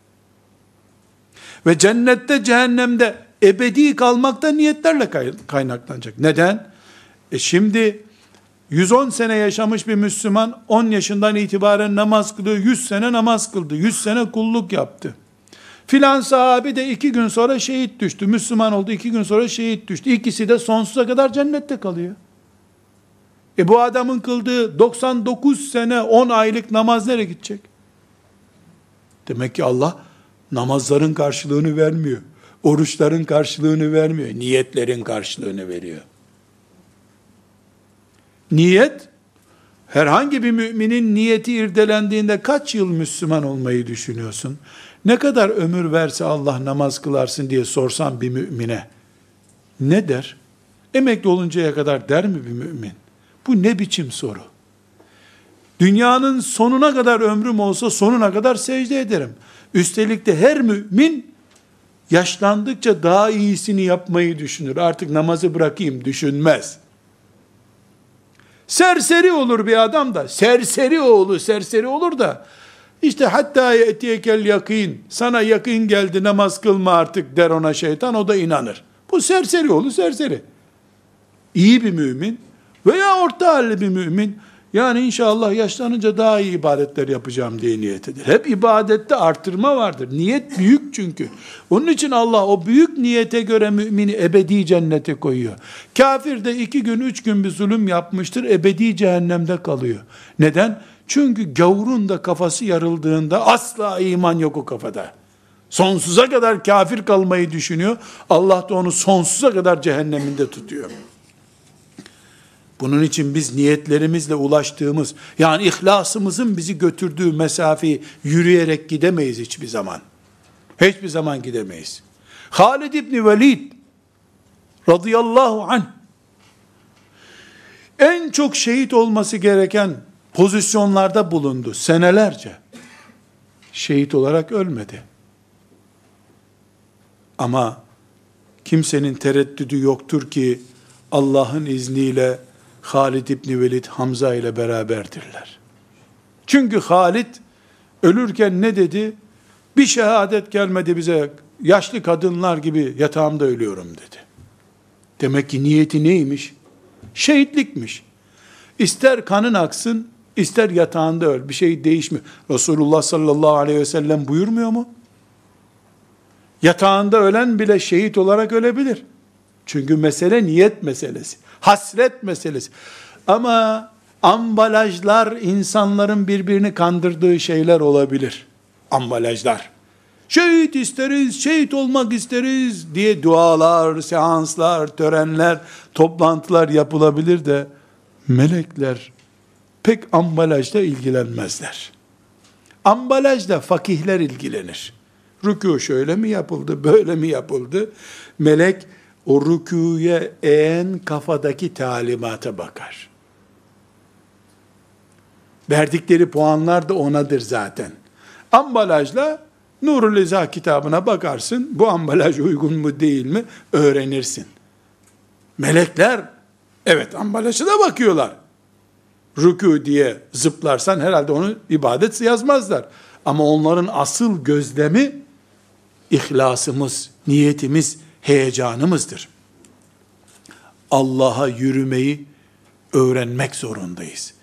Ve cennette, cehennemde ebedi kalmak da niyetlerle kaynaklanacak. Neden? Şimdi 110 sene yaşamış bir Müslüman 10 yaşından itibaren namaz kılıyor, 100 sene namaz kıldı, 100 sene kulluk yaptı. Filan sahabi de 2 gün sonra şehit düştü. Müslüman oldu, 2 gün sonra şehit düştü. İkisi de sonsuza kadar cennette kalıyor. Bu adamın kıldığı 99 sene 10 aylık namaz nereye gidecek? Demek ki Allah namazların karşılığını vermiyor. Oruçların karşılığını vermiyor. Niyetlerin karşılığını veriyor. Niyet, herhangi bir müminin niyeti irdelendiğinde kaç yıl Müslüman olmayı düşünüyorsun? Ne kadar ömür verse Allah namaz kılarsın diye sorsan bir mümine, ne der? Emekli oluncaya kadar der mi bir mümin? Bu ne biçim soru? Dünyanın sonuna kadar ömrüm olsa sonuna kadar secde ederim. Üstelik de her mümin yaşlandıkça daha iyisini yapmayı düşünür. Artık namazı bırakayım düşünmez. Serseri olur bir adam da, serseri oğlu serseri olur da, işte hatta yetiyekel yakîn, sana yakın geldi namaz kılma artık der ona şeytan, o da inanır. Bu serseri oğlu serseri. İyi bir mümin veya orta halli bir mümin, yani inşallah yaşlanınca daha iyi ibadetler yapacağım diye niyet eder. Hep ibadette artırma vardır. Niyet büyük çünkü. Onun için Allah o büyük niyete göre mümini ebedi cennete koyuyor. Kafir de 2 gün 3 gün bir zulüm yapmıştır, ebedi cehennemde kalıyor. Neden? Çünkü gavurun da kafası yarıldığında asla iman yok o kafada. Sonsuza kadar kafir kalmayı düşünüyor. Allah da onu sonsuza kadar cehenneminde tutuyor. Bunun için biz niyetlerimizle ulaştığımız, yani ihlasımızın bizi götürdüğü mesafeyi yürüyerek gidemeyiz hiçbir zaman. Hiçbir zaman gidemeyiz. Halid İbni Velid radıyallahu anh en çok şehit olması gereken pozisyonlarda bulundu senelerce. Şehit olarak ölmedi. Ama kimsenin tereddüdü yoktur ki Allah'ın izniyle Halid İbni Velid Hamza ile beraberdirler. Çünkü Halid ölürken ne dedi? Bir şehadet gelmedi bize, yaşlı kadınlar gibi yatağımda ölüyorum dedi. Demek ki niyeti neymiş? Şehitlikmiş. İster kanın aksın, ister yatağında öl. Bir şey değişmiyor. Resulullah sallallahu aleyhi ve sellem buyurmuyor mu? Yatağında ölen bile şehit olarak ölebilir. Çünkü mesele niyet meselesi. Hasret meselesi. Ama ambalajlar insanların birbirini kandırdığı şeyler olabilir. Ambalajlar. Şehit isteriz, şehit olmak isteriz diye dualar, seanslar, törenler, toplantılar yapılabilir de melekler pek ambalajla ilgilenmezler. Ambalajla fakihler ilgilenir. Rükû şöyle mi yapıldı, böyle mi yapıldı? Melek o rükûye eğen kafadaki talimata bakar. Verdikleri puanlar da onadır zaten. Ambalajla Nurul İzah kitabına bakarsın, bu ambalaj uygun mu değil mi öğrenirsin. Melekler, evet ambalajı da bakıyorlar. Rükû diye zıplarsan herhalde onu ibadet yazmazlar. Ama onların asıl gözlemi, ihlasımız, niyetimiz, heyecanımızdır. Allah'a yürümeyi öğrenmek zorundayız.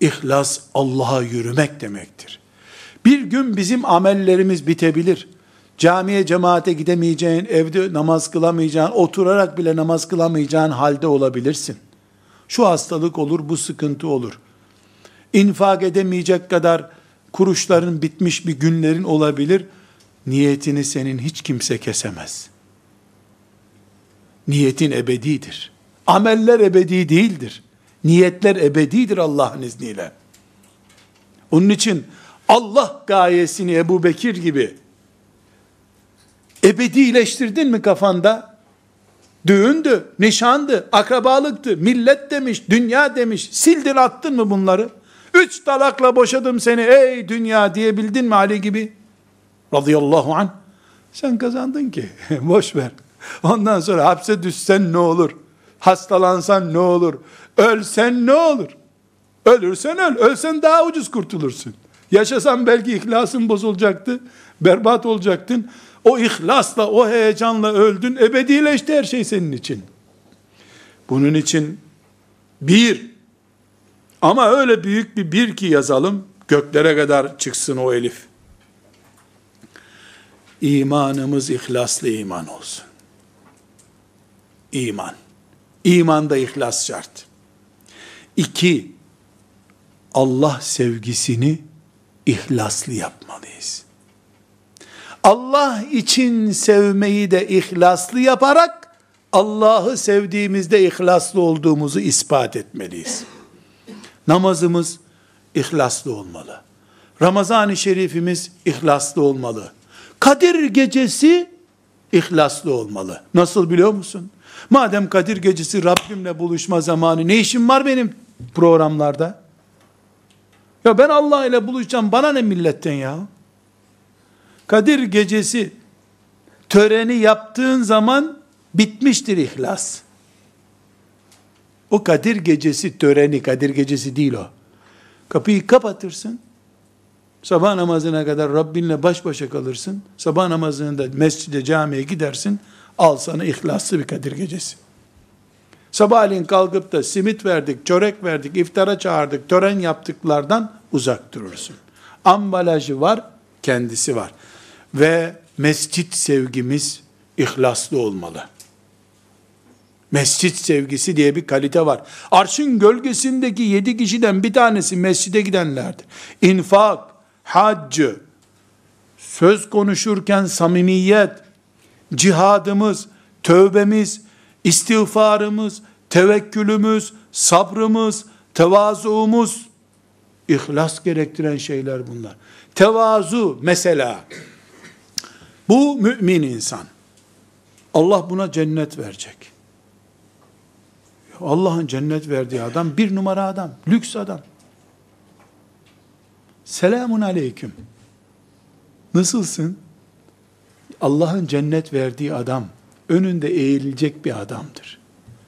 İhlas, Allah'a yürümek demektir. Bir gün bizim amellerimiz bitebilir. camiye cemaate gidemeyeceğin, evde namaz kılamayacağın, oturarak bile namaz kılamayacağın halde olabilirsin. Şu hastalık olur, bu sıkıntı olur. İnfak edemeyecek kadar kuruşların bitmiş bir günlerin olabilir. Niyetini senin hiç kimse kesemez. Niyetin ebedidir. Ameller ebedi değildir. Niyetler ebedidir Allah'ın izniyle. Onun için Allah gayesini Ebu Bekir gibi ebedileştirdin mi kafanda? Düğündü, nişandı, akrabalıktı, millet demiş, dünya demiş. Sildin attın mı bunları? 3 talakla boşadım seni ey dünya diyebildin mi Ali gibi? Radıyallahu anh. Sen kazandın ki. Boş ver. Ondan sonra hapse düşsen ne olur? Hastalansan ne olur? Ölsen ne olur? Ölürsen öl. Ölsen daha ucuz kurtulursun. Yaşasan belki ihlasın bozulacaktı. Berbat olacaktın. O ihlasla, o heyecanla öldün. Ebedileşti her şey senin için. Bunun için ama öyle büyük bir ki yazalım, göklere kadar çıksın o elif. İmanımız ihlaslı iman olsun. İman. İmanda ihlas şart. 2, Allah sevgisini ihlaslı yapmalıyız. Allah için sevmeyi de ihlaslı yaparak, Allah'ı sevdiğimizde ihlaslı olduğumuzu ispat etmeliyiz. Namazımız ihlaslı olmalı. Ramazan-ı Şerifimiz ihlaslı olmalı. Kadir gecesi ihlaslı olmalı. Nasıl biliyor musun? Madem Kadir gecesi Rabbimle buluşma zamanı, ne işim var benim programlarda? Ya ben Allah ile buluşacağım, bana ne milletten ya? Kadir gecesi töreni yaptığın zaman bitmiştir ihlas. O Kadir gecesi töreni, Kadir gecesi değil o. Kapıyı kapatırsın, sabah namazına kadar Rabbinle baş başa kalırsın, sabah namazında mescide, camiye gidersin, al sana ihlaslı bir Kadir gecesi. Sabahleyin kalkıp da simit verdik, çörek verdik, iftara çağırdık, tören yaptıklardan uzak durursun. Ambalajı var, kendisi var. Ve mescit sevgimiz ihlaslı olmalı. Mescit sevgisi diye bir kalite var. Arşın gölgesindeki 7 kişiden bir tanesi mescide gidenlerdir. İnfak, haccı, söz konuşurken samimiyet, cihadımız, tövbemiz, istiğfarımız, tevekkülümüz, sabrımız, tevazuumuz, ihlas gerektiren şeyler bunlar. Tevazu mesela, bu mümin insan. Allah buna cennet verecek. Allah'ın cennet verdiği adam 1 numara adam, lüks adam. Selamun aleyküm. Nasılsın? Allah'ın cennet verdiği adam, önünde eğilecek bir adamdır.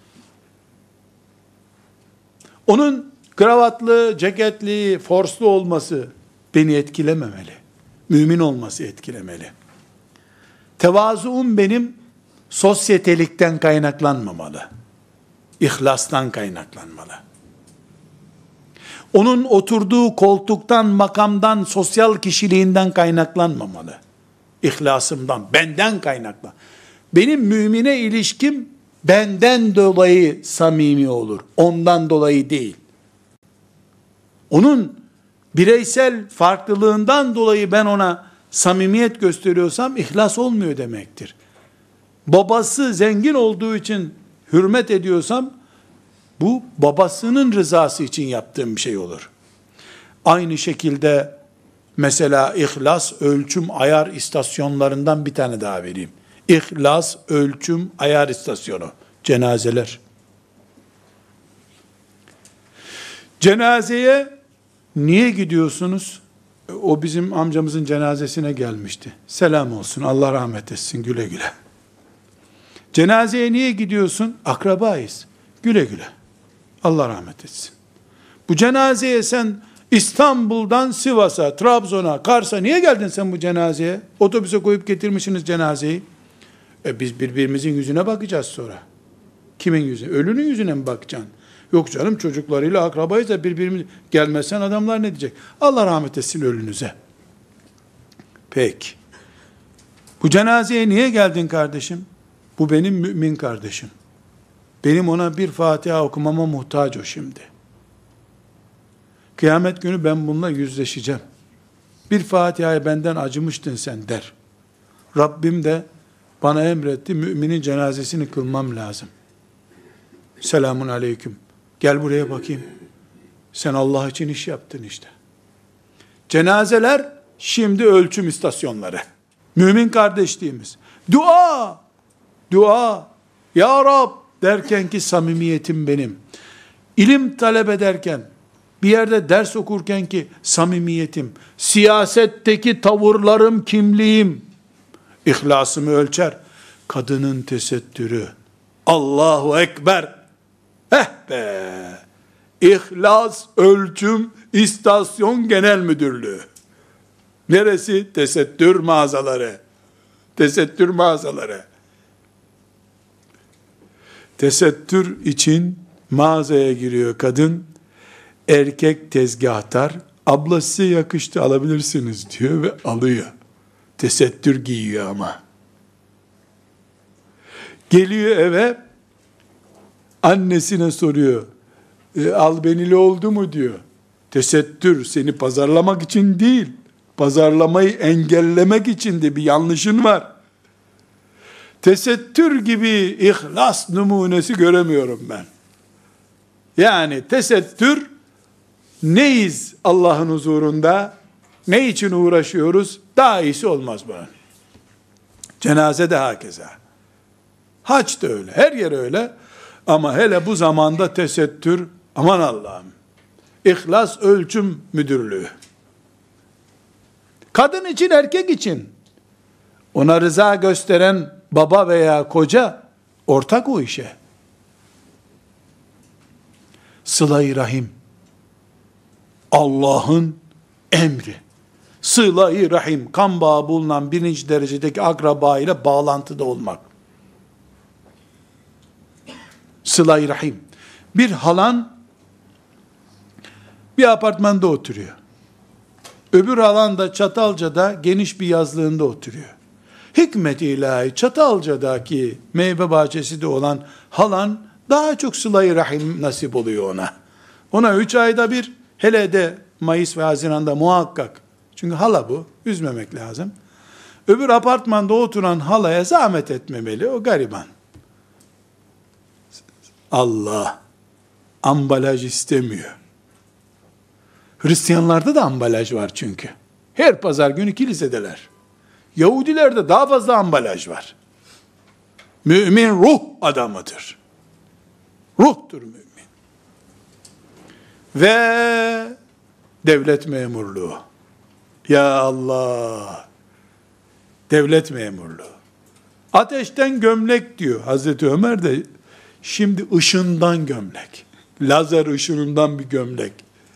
Onun kravatlı, ceketli, forslu olması beni etkilememeli. Mümin olması etkilemeli. Tevazuum benim sosyetelikten kaynaklanmamalı. İhlastan kaynaklanmalı. Onun oturduğu koltuktan, makamdan, sosyal kişiliğinden kaynaklanmamalı. İhlasımdan, benden kaynaklan. Benim mümine ilişkim benden dolayı samimi olur. Ondan dolayı değil. Onun bireysel farklılığından dolayı ben ona samimiyet gösteriyorsam ihlas olmuyor demektir. Babası zengin olduğu için hürmet ediyorsam bu babasının rızası için yaptığım bir şey olur. Aynı şekilde mesela ihlas ölçüm ayar istasyonlarından bir tane daha vereyim. İhlas ölçüm ayar istasyonu. Cenazeler. Cenazeye niye gidiyorsunuz? O bizim amcamızın cenazesine gelmişti. Selam olsun, Allah rahmet etsin, güle güle. Cenazeye niye gidiyorsun? Akrabayız. Güle güle. Allah rahmet etsin. Bu cenazeye sen İstanbul'dan Sivas'a, Trabzon'a, Kars'a niye geldin sen bu cenazeye? Otobüse koyup getirmişsiniz cenazeyi. Biz birbirimizin yüzüne bakacağız sonra. Kimin yüzüne? Ölünün yüzüne mi bakacaksın? Yok canım, çocuklarıyla akrabayız da birbirimiz, gelmezsen adamlar ne diyecek? Allah rahmet etsin ölünüze. Peki. Bu cenazeye niye geldin kardeşim? Bu benim mümin kardeşim. Benim ona bir Fatiha okumama muhtaç o şimdi. Kıyamet günü ben bununla yüzleşeceğim. Bir Fatiha'ya benden acımıştın sen der. Rabbim de bana emretti, müminin cenazesini kılmam lazım. Selamun aleyküm. Gel buraya bakayım. Sen Allah için iş yaptın işte. Cenazeler şimdi ölçüm istasyonları. Mümin kardeşliğimiz. Dua, dua. Ya Rab derken ki samimiyetim benim. İlim talep ederken, bir yerde ders okurken ki samimiyetim, siyasetteki tavırlarım, kimliğim, ihlasımı ölçer. Kadının tesettürü. Allahu Ekber. Be. İhlas Ölçüm İstasyon Genel Müdürlüğü. Neresi? Tesettür mağazaları. Tesettür mağazaları. Tesettür için mağazaya giriyor kadın. Erkek tezgahtar, abla size yakıştı alabilirsiniz diyor ve alıyor. Tesettür giyiyor ama. Geliyor eve, annesine soruyor. Albenili oldu mu diyor. Tesettür seni pazarlamak için değil, pazarlamayı engellemek için de bir yanlışın var. Tesettür gibi ihlas numunesi göremiyorum ben. Yani tesettür, neyiz Allah'ın huzurunda, ne için uğraşıyoruz, daha iyisi olmaz bunun. Cenaze de hakeza. Hac da öyle, her yer öyle. Ama hele bu zamanda tesettür, aman Allah'ım. İhlas Ölçüm Müdürlüğü. Kadın için, erkek için. Ona rıza gösteren baba veya koca, ortak o işe. Sıla-i Rahim. Allah'ın emri. Sıla-i Rahim, kan bağı bulunan birinci derecedeki akraba ile bağlantıda olmak. Sıla-i Rahim. Bir halan bir apartmanda oturuyor. Öbür halan da Çatalca'da geniş bir yazlığında oturuyor. Hikmet-i ilahi Çatalca'daki meyve bahçesi de olan halan daha çok sıla-i rahim nasip oluyor ona. Ona 3 ayda bir, hele de Mayıs ve Haziran'da muhakkak. Çünkü hala bu, üzmemek lazım. Öbür apartmanda oturan halaya zahmet etmemeli, o gariban. Allah ambalaj istemiyor. Hristiyanlarda da ambalaj var çünkü. Her pazar günü kilisedeler. Yahudilerde daha fazla ambalaj var. Mümin ruh adamıdır. Ruhtur mümin. Ve devlet memurluğu. Ya Allah! Devlet memurluğu. Ateşten gömlek diyor Hazreti Ömer de, şimdi ışından gömlek. Lazer ışınından bir gömlek.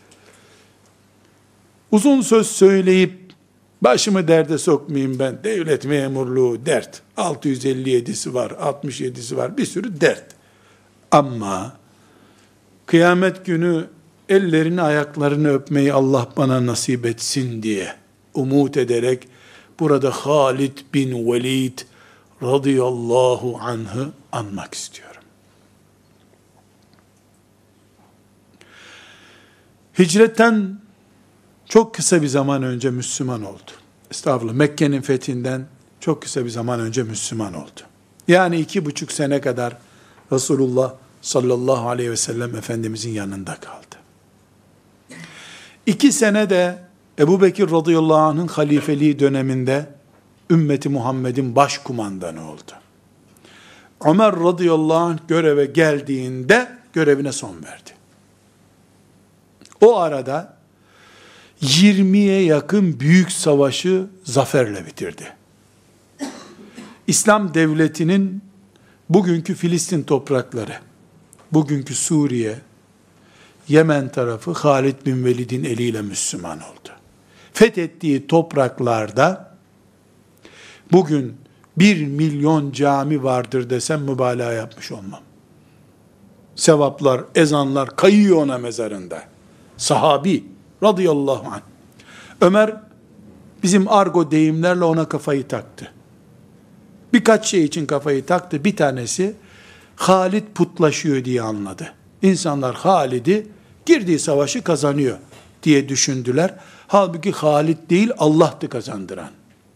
Uzun söz söyleyip başımı derde sokmayayım ben. Devlet memurluğu dert. 657'si var, 67'si var, bir sürü dert. Ama kıyamet günü ellerini ayaklarını öpmeyi Allah bana nasip etsin diye umut ederek burada Halid bin Velid radıyallahu anh'ı anmak istiyorum. Hicretten çok kısa bir zaman önce Müslüman oldu. Estağfurullah, Mekke'nin fethinden çok kısa bir zaman önce Müslüman oldu. Yani 2,5 sene kadar Resulullah sallallahu aleyhi ve sellem Efendimizin yanında kaldı. 2 sene de Ebu Bekir radıyallahu anh'ın halifeliği döneminde ümmeti Muhammed'in başkumandanı oldu. Ömer radıyallahu anh göreve geldiğinde görevine son verdi. O arada 20'ye yakın büyük savaşı zaferle bitirdi. İslam devletinin bugünkü Filistin toprakları, bugünkü Suriye, Yemen tarafı Halid bin Velid'in eliyle Müslüman oldu. Fethettiği topraklarda bugün 1 milyon cami vardır desem mübalağa yapmış olmam. Sevaplar, ezanlar kayıyor ona mezarında. Sahabi radıyallahu anh. Ömer bizim argo deyimlerle ona kafayı taktı. Birkaç şey için kafayı taktı. Bir tanesi Halid putlaşıyor diye anladı. İnsanlar Halid'i girdiği savaşı kazanıyor diye düşündüler. Halbuki Halid değil, Allah'tı kazandıran.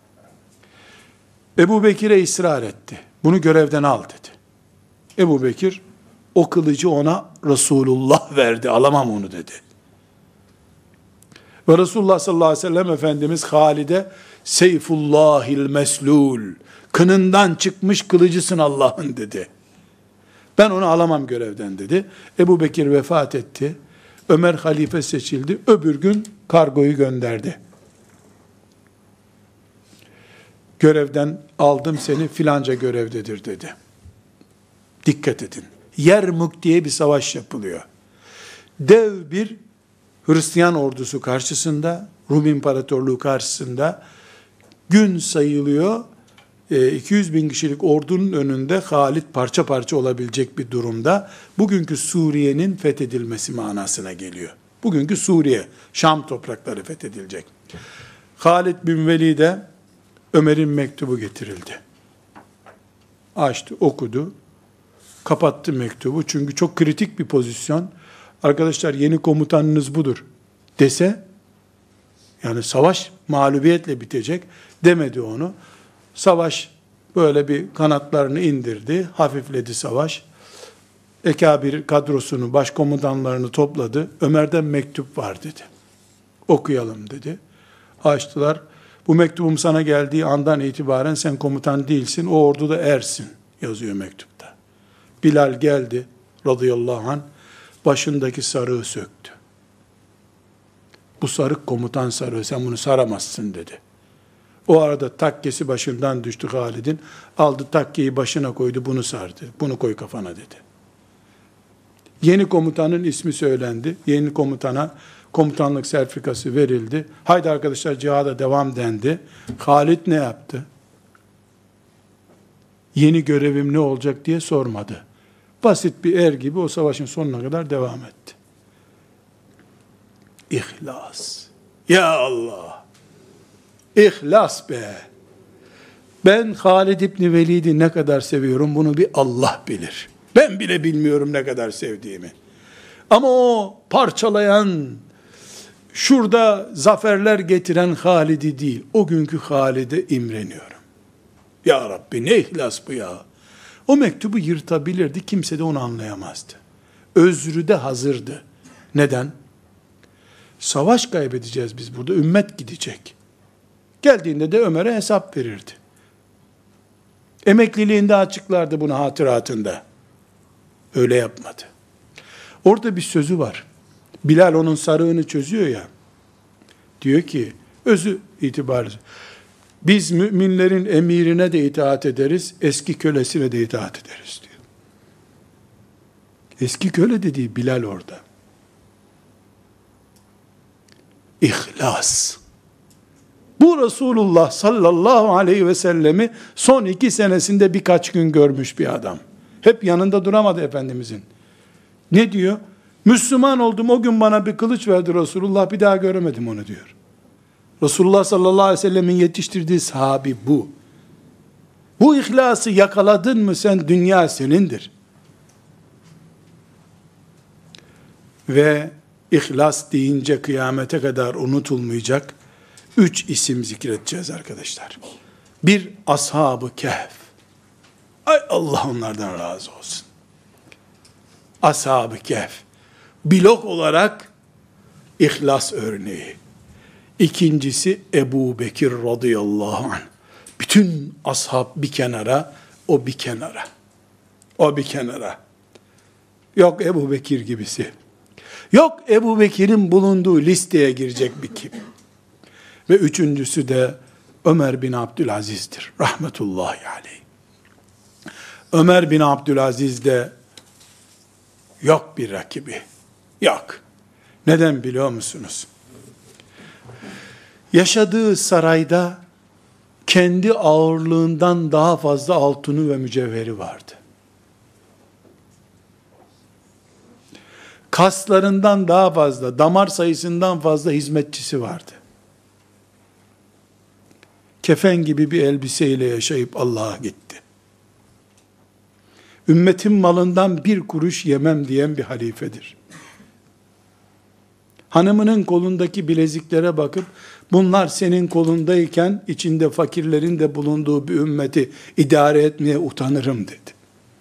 Ebu Bekir'e ısrar etti. Bunu görevden al dedi. Ebu Bekir, o kılıcı ona Resulullah verdi, alamam onu dedi. Ve Resulullah sallallahu aleyhi ve sellem Efendimiz Halid'e Seyfullahil meslul, kınından çıkmış kılıcısın Allah'ın dedi. Ben onu alamam görevden dedi. Ebu Bekir vefat etti. Ömer halife seçildi. Öbür gün kargoyu gönderdi. Görevden aldım seni, filanca görevdedir dedi. Dikkat edin. Yermük diye bir savaş yapılıyor. Dev bir Hristiyan ordusu karşısında, Rum İmparatorluğu karşısında gün sayılıyor. 200 bin kişilik ordunun önünde Halid parça parça olabilecek bir durumda. Bugünkü Suriye'nin fethedilmesi manasına geliyor. Bugünkü Suriye, Şam toprakları fethedilecek. Halid bin Velid'e Ömer'in mektubu getirildi. Açtı, okudu. Kapattı mektubu. Çünkü çok kritik bir pozisyon. Arkadaşlar yeni komutanınız budur dese, yani savaş mağlubiyetle bitecek demedi onu. Savaş böyle bir kanatlarını indirdi. Hafifledi savaş. Ekabir kadrosunu, başkomutanlarını topladı. Ömer'den mektup var dedi. Okuyalım dedi. Açtılar. Bu mektubum sana geldiği andan itibaren sen komutan değilsin. O orduda ersin yazıyor mektupta. Bilal geldi radıyallahu anh. Başındaki sarığı söktü. Bu sarık komutan sarığı, sen bunu saramazsın dedi. O arada takkesi başından düştü Halid'in. Aldı takkeyi başına koydu, bunu sardı. Bunu koy kafana dedi. Yeni komutanın ismi söylendi. Yeni komutana komutanlık sertifikası verildi. Haydi arkadaşlar cihada devam dendi. Halid ne yaptı? Yeni görevim ne olacak diye sormadı. Basit bir er gibi o savaşın sonuna kadar devam etti. İhlas. Ya Allah. İhlas be. Ben Halid İbni Velid'i ne kadar seviyorum bunu bir Allah bilir. Ben bile bilmiyorum ne kadar sevdiğimi. Ama o parçalayan, şurada zaferler getiren Halid'i değil, o günkü Halid'e imreniyorum. Ya Rabbi ne ihlas bu ya. O mektubu yırtabilirdi, kimse de onu anlayamazdı. Özrü de hazırdı. Neden? Savaş kaybedeceğiz biz burada, ümmet gidecek. Geldiğinde de Ömer'e hesap verirdi. Emekliliğinde açıklardı bunu hatıratında. Öyle yapmadı. Orada bir sözü var. Bilal onun sarığını çözüyor ya. Diyor ki, özü itibariyle, biz müminlerin emirine de itaat ederiz, eski kölesine de itaat ederiz diyor. Eski köle dediği Bilal orada. İhlas. Bu Resulullah sallallahu aleyhi ve sellemi son 2 senesinde birkaç gün görmüş bir adam. Hep yanında duramadı Efendimizin. Ne diyor? Müslüman oldum, o gün bana bir kılıç verdi Resulullah, bir daha göremedim onu diyor. Resulullah sallallahu aleyhi ve sellemin yetiştirdiği sahabi bu. Bu ihlası yakaladın mı sen, dünya senindir. Ve ihlas deyince kıyamete kadar unutulmayacak 3 isim zikredeceğiz arkadaşlar. Bir, Ashab-ı Kehf. Ay Allah onlardan razı olsun. Ashab-ı Kehf. Blok olarak ihlas örneği. İkincisi Ebu Bekir radıyallahu anh. Bütün ashab bir kenara, o bir kenara. O bir kenara. Yok Ebu Bekir gibisi. Yok Ebu Bekir'in bulunduğu listeye girecek bir kim. Ve üçüncüsü de Ömer bin Abdülaziz'dir. Rahmetullahi aleyh. Ömer bin Abdülaziz de yok bir rakibi. Yok. Neden biliyor musunuz? Yaşadığı sarayda kendi ağırlığından daha fazla altını ve mücevheri vardı. Kaslarından daha fazla, damar sayısından fazla hizmetçisi vardı. kefen gibi bir elbiseyle yaşayıp Allah'a gitti. Ümmetin malından bir kuruş yemem diyen bir halifedir. Hanımının kolundaki bileziklere bakıp, bunlar senin kolundayken içinde fakirlerin de bulunduğu bir ümmeti idare etmeye utanırım dedi.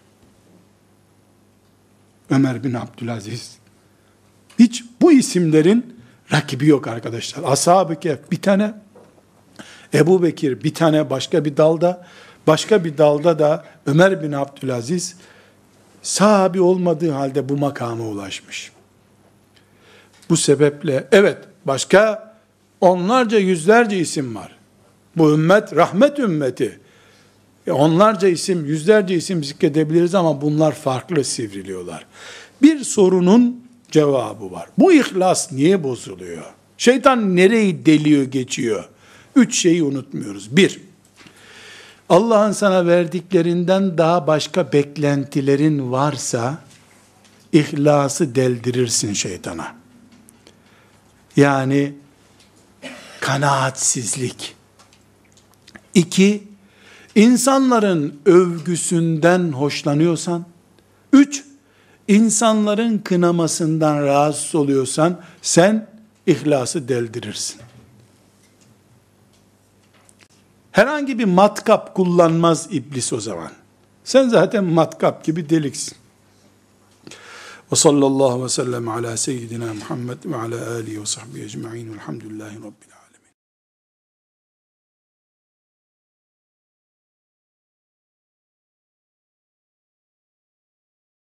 Ömer bin Abdülaziz. Hiç bu isimlerin rakibi yok arkadaşlar. Ashab-ı Kehf bir tane, Ebu Bekir bir tane başka bir dalda da Ömer bin Abdülaziz sahabi olmadığı halde bu makama ulaşmış. Bu sebeple evet, başka onlarca yüzlerce isim var. Bu ümmet rahmet ümmeti. Onlarca isim, yüzlerce isim zikredebiliriz ama bunlar farklı sivriliyorlar. Bir sorunun cevabı var. Bu ihlas niye bozuluyor? Şeytan nereyi deliyor geçiyor? 3 şeyi unutmuyoruz. 1, Allah'ın sana verdiklerinden daha başka beklentilerin varsa, ihlası deldirirsin şeytana. Yani, kanaatsizlik. 2, insanların övgüsünden hoşlanıyorsan. 3, insanların kınamasından rahatsız oluyorsan, sen ihlası deldirirsin. Herhangi bir matkap kullanmaz iblis o zaman. Sen zaten matkap gibi deliksin. Ve sallallahu ve sellem ala seyyidina Muhammed ve ala alihi ve sahbihi ecma'in velhamdülillahi rabbil alemin.